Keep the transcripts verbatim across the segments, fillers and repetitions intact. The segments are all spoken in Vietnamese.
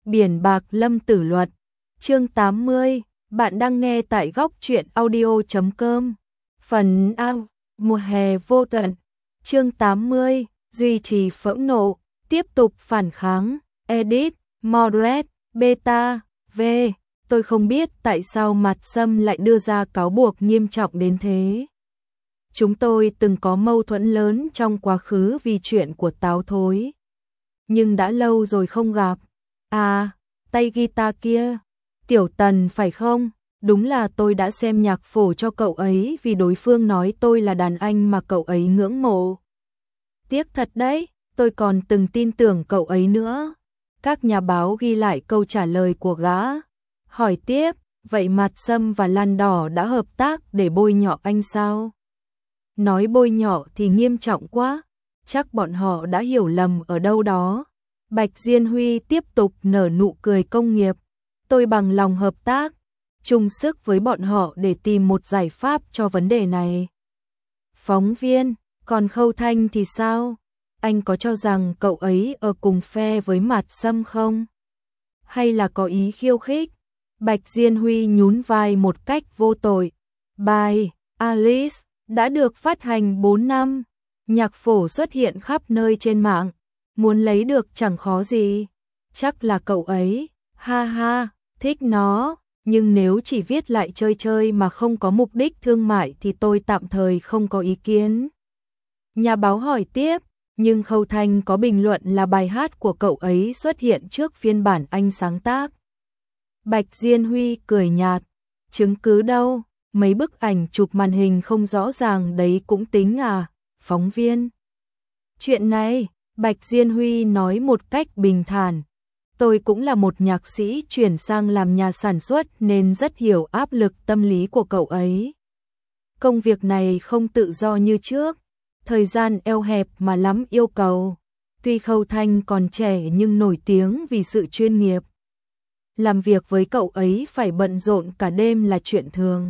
Biển bạc lâm tử luật. Chương tám mươi, bạn đang nghe tại góc truyện audio chấm com. Phần A, mùa hè vô tận. Chương tám mươi, duy trì phẫn nộ, tiếp tục phản kháng. Edit, Moderate, Beta, V. Tôi không biết tại sao Mạt Sâm lại đưa ra cáo buộc nghiêm trọng đến thế. Chúng tôi từng có mâu thuẫn lớn trong quá khứ vì chuyện của Táo Thối. Nhưng đã lâu rồi không gặp. À, tay guitar kia. Tiểu Tần phải không? Đúng là tôi đã xem nhạc phổ cho cậu ấy vì đối phương nói tôi là đàn anh mà cậu ấy ngưỡng mộ. Tiếc thật đấy, tôi còn từng tin tưởng cậu ấy nữa. Các nhà báo ghi lại câu trả lời của gã. Hỏi tiếp, vậy Mạt Sâm và Lan Đỏ đã hợp tác để bôi nhọ anh sao? Nói bôi nhọ thì nghiêm trọng quá, chắc bọn họ đã hiểu lầm ở đâu đó. Bạch Diên Huy tiếp tục nở nụ cười công nghiệp. Tôi bằng lòng hợp tác, chung sức với bọn họ để tìm một giải pháp cho vấn đề này. Phóng viên, còn Khâu Thanh thì sao? Anh có cho rằng cậu ấy ở cùng phe với Mạt Sâm không? Hay là có ý khiêu khích? Bạch Diên Huy nhún vai một cách vô tội. Bài Alice đã được phát hành bốn năm, nhạc phổ xuất hiện khắp nơi trên mạng, muốn lấy được chẳng khó gì. Chắc là cậu ấy, ha ha, thích nó, nhưng nếu chỉ viết lại chơi chơi mà không có mục đích thương mại thì tôi tạm thời không có ý kiến. Nhà báo hỏi tiếp, nhưng Khâu Thanh có bình luận là bài hát của cậu ấy xuất hiện trước phiên bản anh sáng tác. Bạch Diên Huy cười nhạt, chứng cứ đâu? Mấy bức ảnh chụp màn hình không rõ ràng đấy cũng tính à, phóng viên. Chuyện này, Bạch Diên Huy nói một cách bình thản. Tôi cũng là một nhạc sĩ chuyển sang làm nhà sản xuất nên rất hiểu áp lực tâm lý của cậu ấy. Công việc này không tự do như trước, thời gian eo hẹp mà lắm yêu cầu. Tuy Khâu Thanh còn trẻ nhưng nổi tiếng vì sự chuyên nghiệp. Làm việc với cậu ấy phải bận rộn cả đêm là chuyện thường.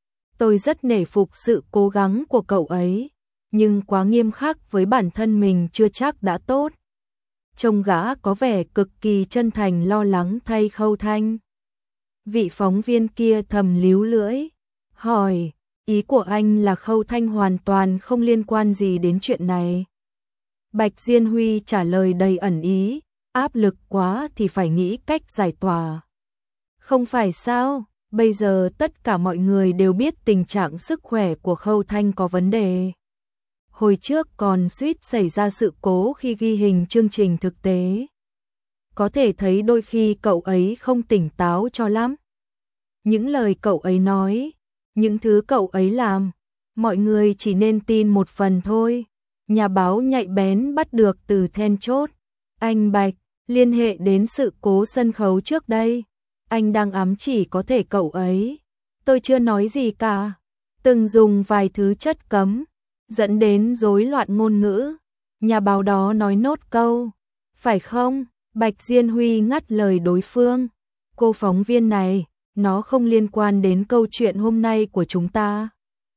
Tôi rất nể phục sự cố gắng của cậu ấy, nhưng quá nghiêm khắc với bản thân mình chưa chắc đã tốt. Trông gã có vẻ cực kỳ chân thành lo lắng thay Khâu Thanh. Vị phóng viên kia thầm líu lưỡi, hỏi, ý của anh là Khâu Thanh hoàn toàn không liên quan gì đến chuyện này. Bạch Diên Huy trả lời đầy ẩn ý, áp lực quá thì phải nghĩ cách giải tỏa. Không phải sao? Bây giờ tất cả mọi người đều biết tình trạng sức khỏe của Khâu Thanh có vấn đề. Hồi trước còn suýt xảy ra sự cố khi ghi hình chương trình thực tế. Có thể thấy đôi khi cậu ấy không tỉnh táo cho lắm. Những lời cậu ấy nói, những thứ cậu ấy làm, mọi người chỉ nên tin một phần thôi. Nhà báo nhạy bén bắt được từ then chốt. Anh Bạch, liên hệ đến sự cố sân khấu trước đây. Anh đang ám chỉ có thể cậu ấy. Tôi chưa nói gì cả. Từng dùng vài thứ chất cấm, dẫn đến rối loạn ngôn ngữ. Nhà báo đó nói nốt câu. Phải không? Bạch Diên Huy ngắt lời đối phương. Cô phóng viên này, nó không liên quan đến câu chuyện hôm nay của chúng ta.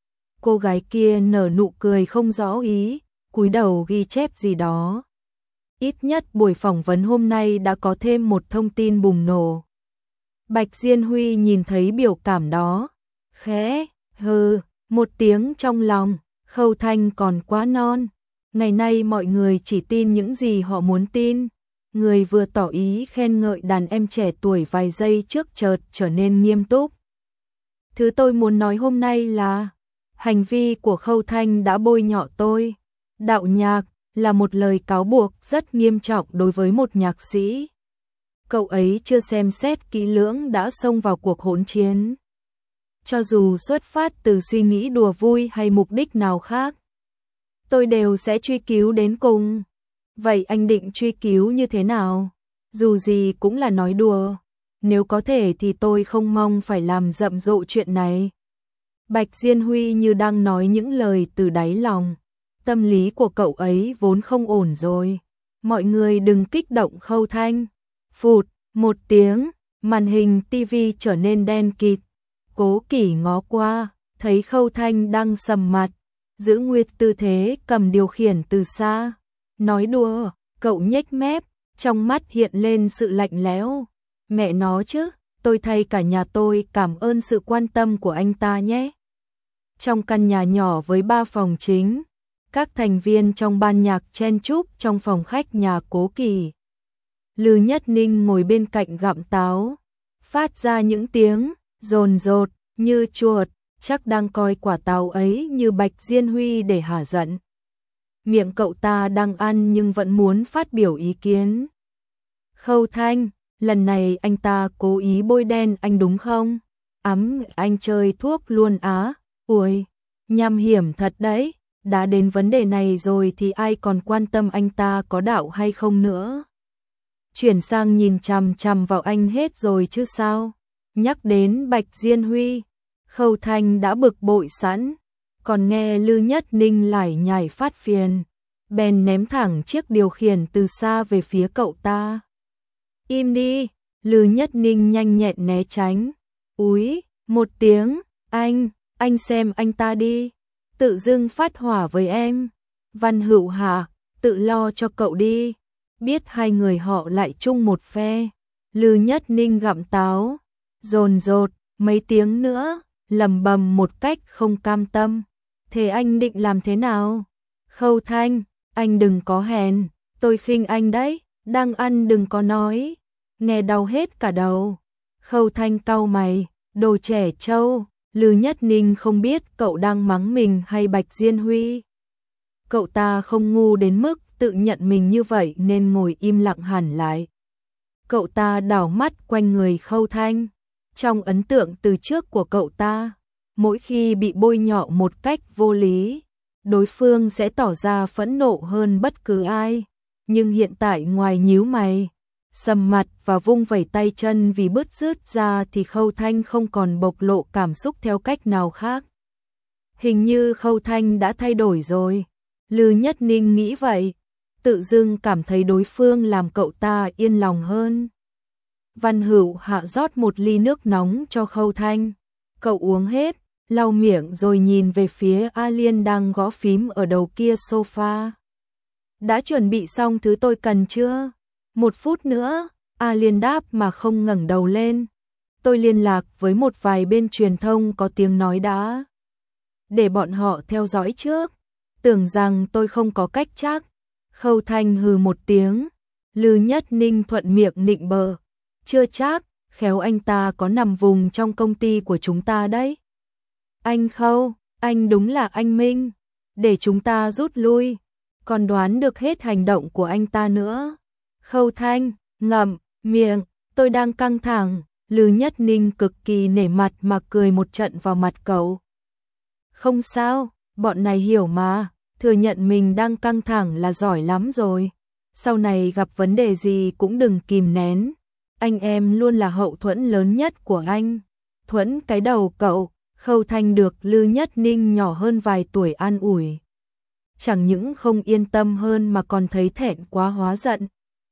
Cô gái kia nở nụ cười không rõ ý, cúi đầu ghi chép gì đó. Ít nhất buổi phỏng vấn hôm nay đã có thêm một thông tin bùng nổ. Bạch Diên Huy nhìn thấy biểu cảm đó, khẽ hừ một tiếng trong lòng. Khâu Thanh còn quá non. Ngày nay mọi người chỉ tin những gì họ muốn tin. Người vừa tỏ ý khen ngợi đàn em trẻ tuổi vài giây trước chợt trở nên nghiêm túc. Thứ tôi muốn nói hôm nay là hành vi của Khâu Thanh đã bôi nhọ tôi. Đạo nhạc là một lời cáo buộc rất nghiêm trọng đối với một nhạc sĩ. Cậu ấy chưa xem xét kỹ lưỡng đã xông vào cuộc hỗn chiến. Cho dù xuất phát từ suy nghĩ đùa vui hay mục đích nào khác, tôi đều sẽ truy cứu đến cùng. Vậy anh định truy cứu như thế nào? Dù gì cũng là nói đùa. Nếu có thể thì tôi không mong phải làm rầm rộ chuyện này. Bạch Diên Huy như đang nói những lời từ đáy lòng. Tâm lý của cậu ấy vốn không ổn rồi. Mọi người đừng kích động Khâu Thanh. Phụt, một tiếng, màn hình tivi trở nên đen kịt. Cố Kỷ ngó qua, thấy Khâu Thanh đang sầm mặt, giữ nguyên tư thế cầm điều khiển từ xa. Nói đùa, cậu nhếch mép, Trong mắt hiện lên sự lạnh lẽo. Mẹ nó chứ, tôi thay cả nhà tôi cảm ơn sự quan tâm của anh ta nhé. Trong căn nhà nhỏ với ba phòng chính, các thành viên trong ban nhạc chen chúc trong phòng khách nhà Cố Kỳ. Lư Nhất Ninh ngồi bên cạnh gặm táo, phát ra những tiếng rồn rột như chuột, chắc đang coi quả táo ấy như Bạch Diên Huy để hả giận. Miệng cậu ta đang ăn nhưng vẫn muốn phát biểu ý kiến. Khâu Thanh, lần này anh ta cố ý bôi đen anh đúng không? Ắm, anh chơi thuốc luôn á. Ui, nham hiểm thật đấy. Đã đến vấn đề này rồi thì ai còn quan tâm anh ta có đạo hay không nữa. Chuyển sang nhìn chằm chằm vào anh hết rồi chứ sao? Nhắc đến Bạch Diên Huy, Khâu Thanh đã bực bội sẵn, còn nghe Lư Nhất Ninh lải nhải phát phiền, bèn ném thẳng chiếc điều khiển từ xa về phía cậu ta. Im đi, Lư Nhất Ninh nhanh nhẹn né tránh. Úi, một tiếng, anh, anh xem anh ta đi, tự dưng phát hỏa với em. Văn Hữu Hạ, tự lo cho cậu đi, biết hai người họ lại chung một phe. Lư Nhất Ninh gặm táo, dồn dột, mấy tiếng nữa, lầm bầm một cách không cam tâm. Thế anh định làm thế nào? Khâu Thanh, anh đừng có hèn, tôi khinh anh đấy, đang ăn đừng có nói, nghe đau hết cả đầu. Khâu Thanh cau mày, đồ trẻ trâu. Lư Nhất Ninh không biết cậu đang mắng mình hay Bạch Diên Huy. Cậu ta không ngu đến mức tự nhận mình như vậy nên ngồi im lặng hẳn lại. Cậu ta đảo mắt quanh người Khâu Thanh. Trong ấn tượng từ trước của cậu ta, mỗi khi bị bôi nhọ một cách vô lý, đối phương sẽ tỏ ra phẫn nộ hơn bất cứ ai. Nhưng hiện tại ngoài nhíu mày, sầm mặt và vung vẩy tay chân vì bứt rứt ra thì Khâu Thanh không còn bộc lộ cảm xúc theo cách nào khác. Hình như Khâu Thanh đã thay đổi rồi. Lư Nhất Ninh nghĩ vậy, tự dưng cảm thấy đối phương làm cậu ta yên lòng hơn. Văn Hữu Hạ rót một ly nước nóng cho Khâu Thanh. Cậu uống hết, lau miệng rồi nhìn về phía A Liên đang gõ phím ở đầu kia sofa. Đã chuẩn bị xong thứ tôi cần chưa? Một phút nữa, A Liên đáp mà không ngẩng đầu lên. Tôi liên lạc với một vài bên truyền thông có tiếng nói đã. Để bọn họ theo dõi trước. Tưởng rằng tôi không có cách chắc. Khâu Thanh hừ một tiếng. Lư Nhất Ninh thuận miệng nịnh bợ. Chưa chắc, khéo anh ta có nằm vùng trong công ty của chúng ta đấy. Anh Khâu, anh đúng là anh Minh. Để chúng ta rút lui. Còn đoán được hết hành động của anh ta nữa. Khâu Thanh, ngậm miệng, tôi đang căng thẳng. Lư Nhất Ninh cực kỳ nể mặt mà cười một trận vào mặt cậu. Không sao, bọn này hiểu mà, thừa nhận mình đang căng thẳng là giỏi lắm rồi. Sau này gặp vấn đề gì cũng đừng kìm nén. Anh em luôn là hậu thuẫn lớn nhất của anh. Thuẫn cái đầu cậu. Khâu Thanh được Lư Nhất Ninh nhỏ hơn vài tuổi an ủi. Chẳng những không yên tâm hơn mà còn thấy thẹn quá hóa giận.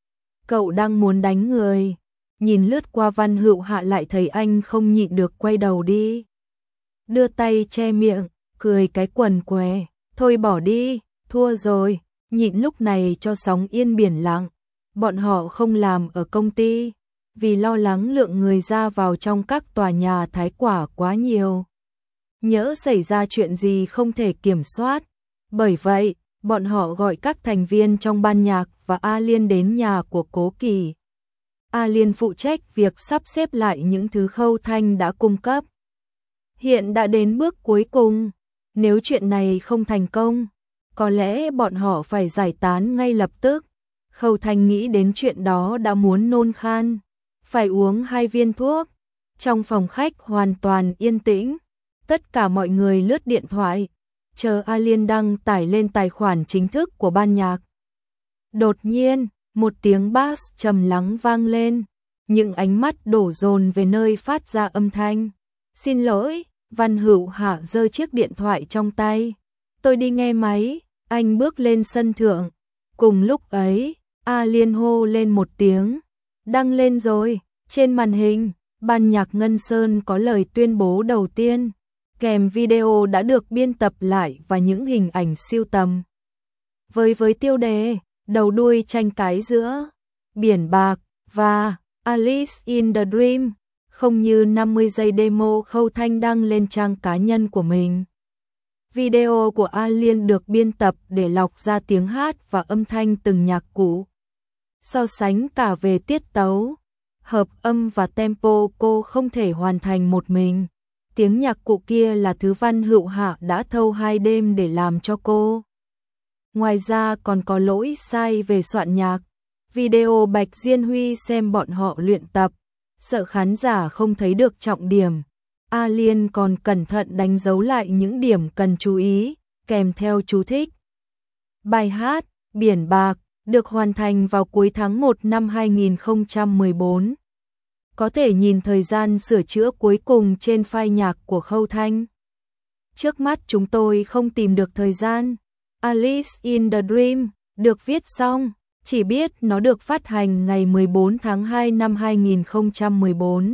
Cậu đang muốn đánh người. Nhìn lướt qua Văn Hữu Hạ lại thấy anh không nhịn được quay đầu đi. Đưa tay che miệng, cười cái quần què. Thôi bỏ đi, thua rồi, nhịn lúc này cho sóng yên biển lặng. Bọn họ không làm ở công ty, vì lo lắng lượng người ra vào trong các tòa nhà thái quả quá nhiều. Nhỡ xảy ra chuyện gì không thể kiểm soát. Bởi vậy, bọn họ gọi các thành viên trong ban nhạc và A Liên đến nhà của Cố Kỳ. A Liên phụ trách việc sắp xếp lại những thứ Khâu Thanh đã cung cấp. Hiện đã đến bước cuối cùng. Nếu chuyện này không thành công, có lẽ bọn họ phải giải tán ngay lập tức. Khâu Thanh nghĩ đến chuyện đó đã muốn nôn khan. Phải uống hai viên thuốc. Trong phòng khách hoàn toàn yên tĩnh. Tất cả mọi người lướt điện thoại, chờ A Liên đăng tải lên tài khoản chính thức của ban nhạc. Đột nhiên, một tiếng bass trầm lắng vang lên, những ánh mắt đổ dồn về nơi phát ra âm thanh. Xin lỗi, Văn Hữu Hạ giơ chiếc điện thoại trong tay. Tôi đi nghe máy, anh bước lên sân thượng. Cùng lúc ấy, A Liên hô lên một tiếng. Đăng lên rồi, trên màn hình, ban nhạc Ngân Sơn có lời tuyên bố đầu tiên. Kèm video đã được biên tập lại và những hình ảnh siêu tầm. Với với tiêu đề, đầu đuôi tranh cãi giữa Biển Bạc và Alice in the Dream, không như năm mươi giây demo Khâu Thanh đăng lên trang cá nhân của mình. Video của A Liên được biên tập để lọc ra tiếng hát và âm thanh từng nhạc cụ. So sánh cả về tiết tấu, hợp âm và tempo cô không thể hoàn thành một mình. Tiếng nhạc cụ kia là thứ Văn Hữu Hạ đã thâu hai đêm để làm cho cô. Ngoài ra còn có lỗi sai về soạn nhạc. Video Bạch Diên Huy xem bọn họ luyện tập, sợ khán giả không thấy được trọng điểm. A Liên còn cẩn thận đánh dấu lại những điểm cần chú ý, kèm theo chú thích. Bài hát Biển Bạc được hoàn thành vào cuối tháng một năm hai nghìn không trăm mười bốn. Có thể nhìn thời gian sửa chữa cuối cùng trên file nhạc của Khâu Thanh. Trước mắt chúng tôi không tìm được thời gian. Alice in the Dream được viết xong, chỉ biết nó được phát hành ngày mười bốn tháng hai năm hai nghìn không trăm mười bốn.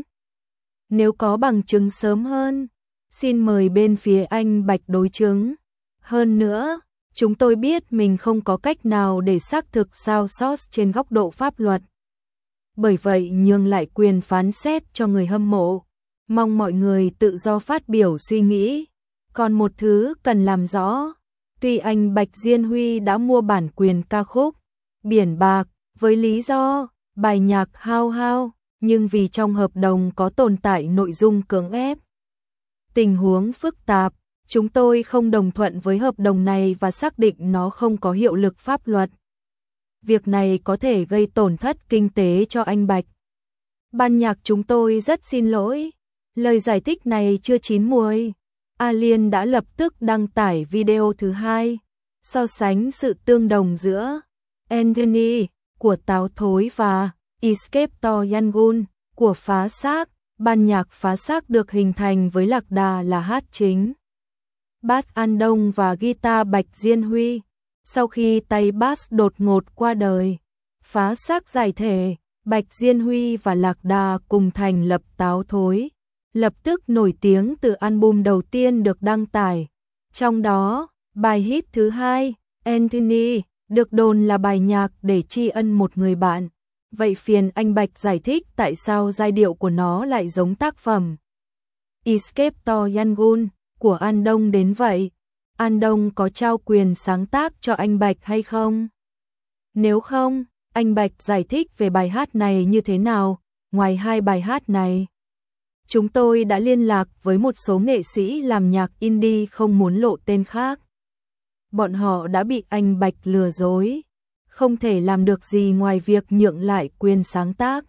Nếu có bằng chứng sớm hơn, xin mời bên phía anh Bạch đối chứng. Hơn nữa, chúng tôi biết mình không có cách nào để xác thực sao sót trên góc độ pháp luật. Bởi vậy nhường lại quyền phán xét cho người hâm mộ. Mong mọi người tự do phát biểu suy nghĩ. Còn một thứ cần làm rõ, tuy anh Bạch Diên Huy đã mua bản quyền ca khúc Biển Bạc với lý do bài nhạc hao hao, nhưng vì trong hợp đồng có tồn tại nội dung cưỡng ép. Tình huống phức tạp, chúng tôi không đồng thuận với hợp đồng này và xác định nó không có hiệu lực pháp luật. Việc này có thể gây tổn thất kinh tế cho anh Bạch. Ban nhạc chúng tôi rất xin lỗi. Lời giải thích này chưa chín muồi. A Liên đã lập tức đăng tải video thứ hai, so sánh sự tương đồng giữa Anthony của Táo Thối và Escape to Yangon của Phá Xác. Ban nhạc Phá Xác được hình thành với Lạc Đà là hát chính, bass An Đông và guitar Bạch Diên Huy. Sau khi tay bass đột ngột qua đời, Phá Xác giải thể, Bạch Diên Huy và Lạc Đà cùng thành lập Táo Thối, lập tức nổi tiếng từ album đầu tiên được đăng tải. Trong đó, bài hit thứ hai, Anthony, được đồn là bài nhạc để tri ân một người bạn. Vậy phiền anh Bạch giải thích tại sao giai điệu của nó lại giống tác phẩm Escape to Yangon của An Đông đến vậy? An Đông có trao quyền sáng tác cho anh Bạch hay không? Nếu không, anh Bạch giải thích về bài hát này như thế nào? Ngoài hai bài hát này, chúng tôi đã liên lạc với một số nghệ sĩ làm nhạc indie không muốn lộ tên khác. Bọn họ đã bị anh Bạch lừa dối, không thể làm được gì ngoài việc nhượng lại quyền sáng tác.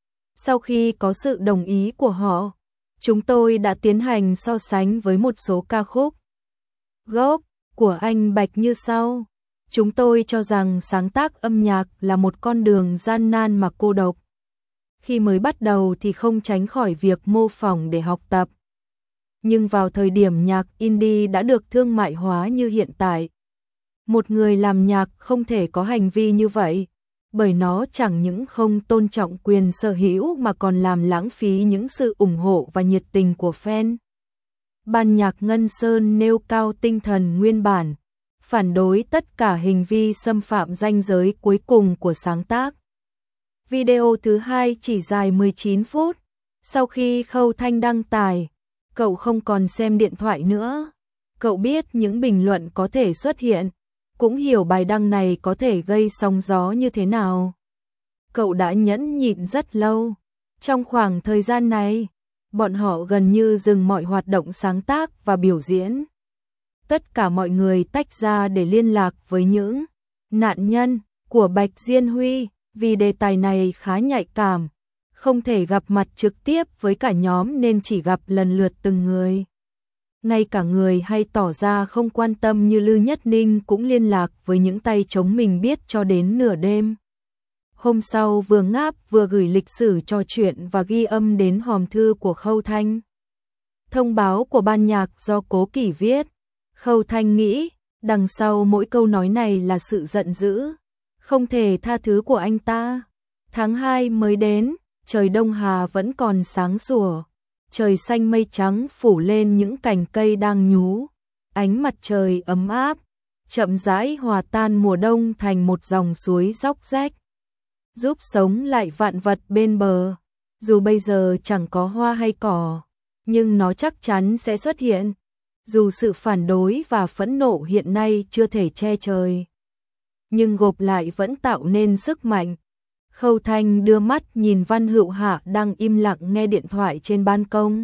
Sau khi có sự đồng ý của họ, chúng tôi đã tiến hành so sánh với một số ca khúc gốc của anh Bạch như sau. Chúng tôi cho rằng sáng tác âm nhạc là một con đường gian nan mà cô độc. Khi mới bắt đầu thì không tránh khỏi việc mô phỏng để học tập. Nhưng vào thời điểm nhạc indie đã được thương mại hóa như hiện tại, một người làm nhạc không thể có hành vi như vậy, bởi nó chẳng những không tôn trọng quyền sở hữu mà còn làm lãng phí những sự ủng hộ và nhiệt tình của fan. Ban nhạc Ngân Sơn nêu cao tinh thần nguyên bản, phản đối tất cả hành vi xâm phạm ranh giới cuối cùng của sáng tác. Video thứ hai chỉ dài mười chín phút. Sau khi Khâu Thanh đăng tải, cậu không còn xem điện thoại nữa. Cậu biết những bình luận có thể xuất hiện, cũng hiểu bài đăng này có thể gây sóng gió như thế nào. Cậu đã nhẫn nhịn rất lâu. Trong khoảng thời gian này, bọn họ gần như dừng mọi hoạt động sáng tác và biểu diễn. Tất cả mọi người tách ra để liên lạc với những nạn nhân của Bạch Diên Huy, vì đề tài này khá nhạy cảm, không thể gặp mặt trực tiếp với cả nhóm nên chỉ gặp lần lượt từng người. Ngay cả người hay tỏ ra không quan tâm như Lư Nhất Ninh cũng liên lạc với những tay chống mình biết cho đến nửa đêm. Hôm sau vừa ngáp vừa gửi lịch sử trò chuyện và ghi âm đến hòm thư của Khâu Thanh. Thông báo của ban nhạc do Cố Kỷ viết. Khâu Thanh nghĩ, đằng sau mỗi câu nói này là sự giận dữ, không thể tha thứ của anh ta. Tháng hai mới đến, trời Đông Hà vẫn còn sáng sủa. Trời xanh mây trắng phủ lên những cành cây đang nhú. Ánh mặt trời ấm áp, chậm rãi hòa tan mùa đông thành một dòng suối róc rách. giúp sống lại vạn vật bên bờ. Dù bây giờ chẳng có hoa hay cỏ, nhưng nó chắc chắn sẽ xuất hiện. Dù sự phản đối và phẫn nộ hiện nay chưa thể che trời, nhưng gộp lại vẫn tạo nên sức mạnh. Khâu Thanh đưa mắt nhìn Văn Hữu Hạ đang im lặng nghe điện thoại trên ban công.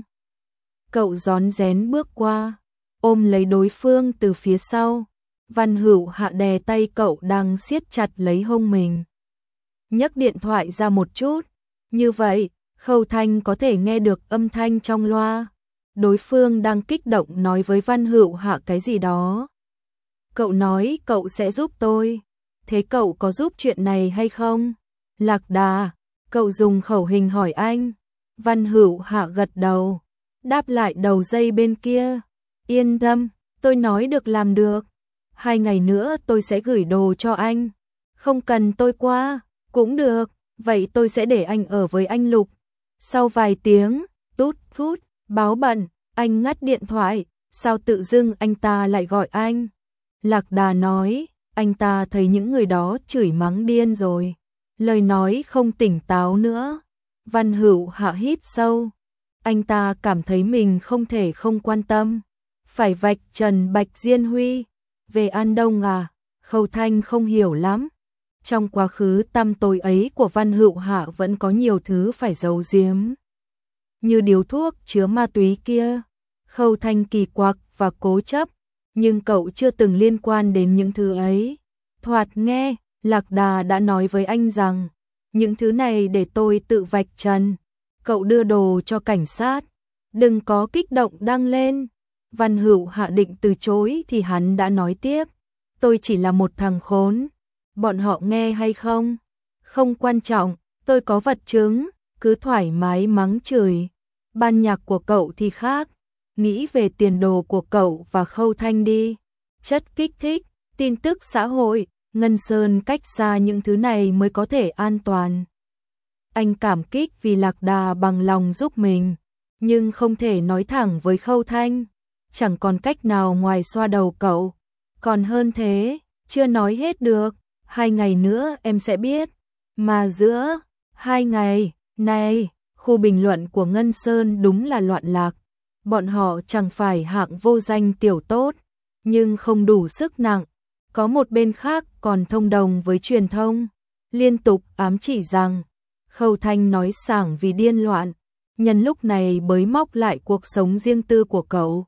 Cậu rón rén bước qua, ôm lấy đối phương từ phía sau. Văn Hữu Hạ đè tay cậu đang siết chặt lấy hông mình, nhấc điện thoại ra một chút. Như vậy, Khâu Thanh có thể nghe được âm thanh trong loa. Đối phương đang kích động nói với Văn Hữu Hạ cái gì đó. Cậu nói cậu sẽ giúp tôi. Thế cậu có giúp chuyện này hay không? Lạc Đà, cậu dùng khẩu hình hỏi anh. Văn Hữu Hạ gật đầu, đáp lại đầu dây bên kia. Yên tâm, tôi nói được làm được. Hai ngày nữa tôi sẽ gửi đồ cho anh. Không cần tôi qua, cũng được. Vậy tôi sẽ để anh ở với anh Lục. Sau vài tiếng, tút tút, báo bận, anh ngắt điện thoại. Sao tự dưng anh ta lại gọi anh? Lạc Đà nói, anh ta thấy những người đó chửi mắng điên rồi. Lời nói không tỉnh táo nữa. Văn Hữu Hạ hít sâu. Anh ta cảm thấy mình không thể không quan tâm. Phải vạch trần Bạch Diên Huy. Về An Đông à? Khâu Thanh không hiểu lắm. Trong quá khứ tăm tối ấy của Văn Hữu Hạ vẫn có nhiều thứ phải giấu giếm. Như điếu thuốc chứa ma túy kia. Khâu Thanh kỳ quặc và cố chấp, nhưng cậu chưa từng liên quan đến những thứ ấy. Thoạt nghe, Lạc Đà đã nói với anh rằng, những thứ này để tôi tự vạch trần. Cậu đưa đồ cho cảnh sát. Đừng có kích động đăng lên. Văn Hữu Hạ định từ chối thì hắn đã nói tiếp. Tôi chỉ là một thằng khốn. Bọn họ nghe hay không? Không quan trọng, tôi có vật chứng, cứ thoải mái mắng chửi. Ban nhạc của cậu thì khác. Nghĩ về tiền đồ của cậu và Khâu Thanh đi. Chất kích thích, tin tức xã hội, Ngân Sơn cách xa những thứ này mới có thể an toàn. Anh cảm kích vì Lạc Đà bằng lòng giúp mình, nhưng không thể nói thẳng với Khâu Thanh. Chẳng còn cách nào ngoài xoa đầu cậu. Còn hơn thế, chưa nói hết được. Hai ngày nữa em sẽ biết. Mà giữa hai ngày này, khu bình luận của Ngân Sơn đúng là loạn lạc. Bọn họ chẳng phải hạng vô danh tiểu tốt, nhưng không đủ sức nặng. Có một bên khác còn thông đồng với truyền thông, liên tục ám chỉ rằng Khâu Thanh nói sảng vì điên loạn, nhân lúc này bới móc lại cuộc sống riêng tư của cậu.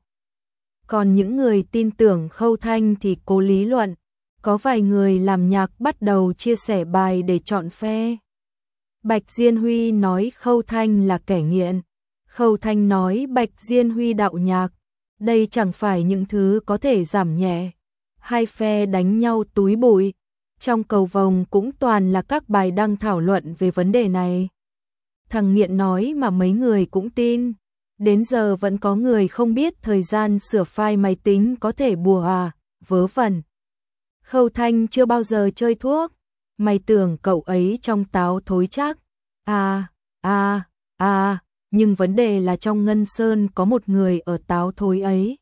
Còn những người tin tưởng Khâu Thanh thì cố lý luận. Có vài người làm nhạc bắt đầu chia sẻ bài để chọn phe. Bạch Diên Huy nói Khâu Thanh là kẻ nghiện. Khâu Thanh nói Bạch Diên Huy đạo nhạc. Đây chẳng phải những thứ có thể giảm nhẹ. Hai phe đánh nhau túi bụi. Trong cầu vồng cũng toàn là các bài đăng thảo luận về vấn đề này. Thằng nghiện nói mà mấy người cũng tin. Đến giờ vẫn có người không biết thời gian sửa file máy tính có thể bùa à, vớ vẩn. Khâu Thanh chưa bao giờ chơi thuốc. Mày tưởng cậu ấy trong táo thối chắc. À, à, à, nhưng vấn đề là trong Ngân Sơn có một người ở táo thối ấy.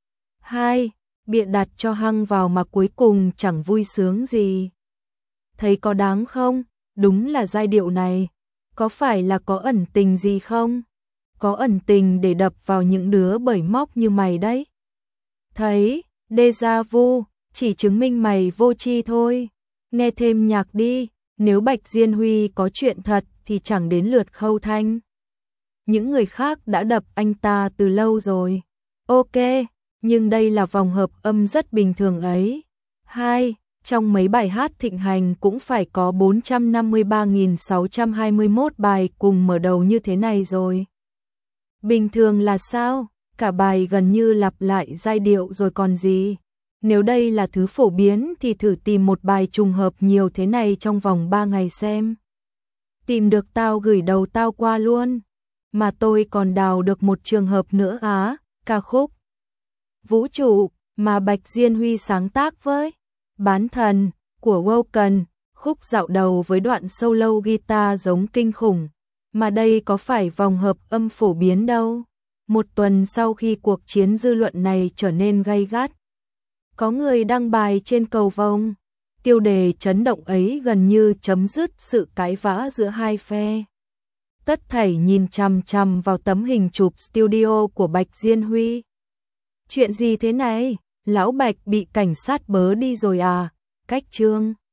Hai, bịa đặt cho hăng vào mà cuối cùng chẳng vui sướng gì. Thấy có đáng không? Đúng là giai điệu này. Có phải là có ẩn tình gì không? Có ẩn tình để đập vào những đứa bởi móc như mày đấy. Thấy, déjà vu, chỉ chứng minh mày vô tri thôi. Nghe thêm nhạc đi, nếu Bạch Diên Huy có chuyện thật thì chẳng đến lượt Khâu Thanh. Những người khác đã đập anh ta từ lâu rồi. Ok, nhưng đây là vòng hợp âm rất bình thường ấy. Hai, trong mấy bài hát thịnh hành cũng phải có bốn trăm năm mươi ba nghìn sáu trăm hai mươi mốt bài cùng mở đầu như thế này rồi. Bình thường là sao? Cả bài gần như lặp lại giai điệu rồi còn gì. Nếu đây là thứ phổ biến thì thử tìm một bài trùng hợp nhiều thế này trong vòng ba ngày xem. Tìm được tao gửi đầu tao qua luôn. Mà tôi còn đào được một trường hợp nữa á, ca khúc Vũ trụ mà Bạch Diên Huy sáng tác với Bán Thần của Woken, khúc dạo đầu với đoạn solo guitar giống kinh khủng. Mà đây có phải vòng hợp âm phổ biến đâu. Một tuần sau khi cuộc chiến dư luận này trở nên gay gắt, có người đăng bài trên cầu vồng. Tiêu đề chấn động ấy gần như chấm dứt sự cãi vã giữa hai phe. Tất thảy nhìn chằm chằm vào tấm hình chụp studio của Bạch Diên Huy. Chuyện gì thế này? Lão Bạch bị cảnh sát bớ đi rồi à? Cách chương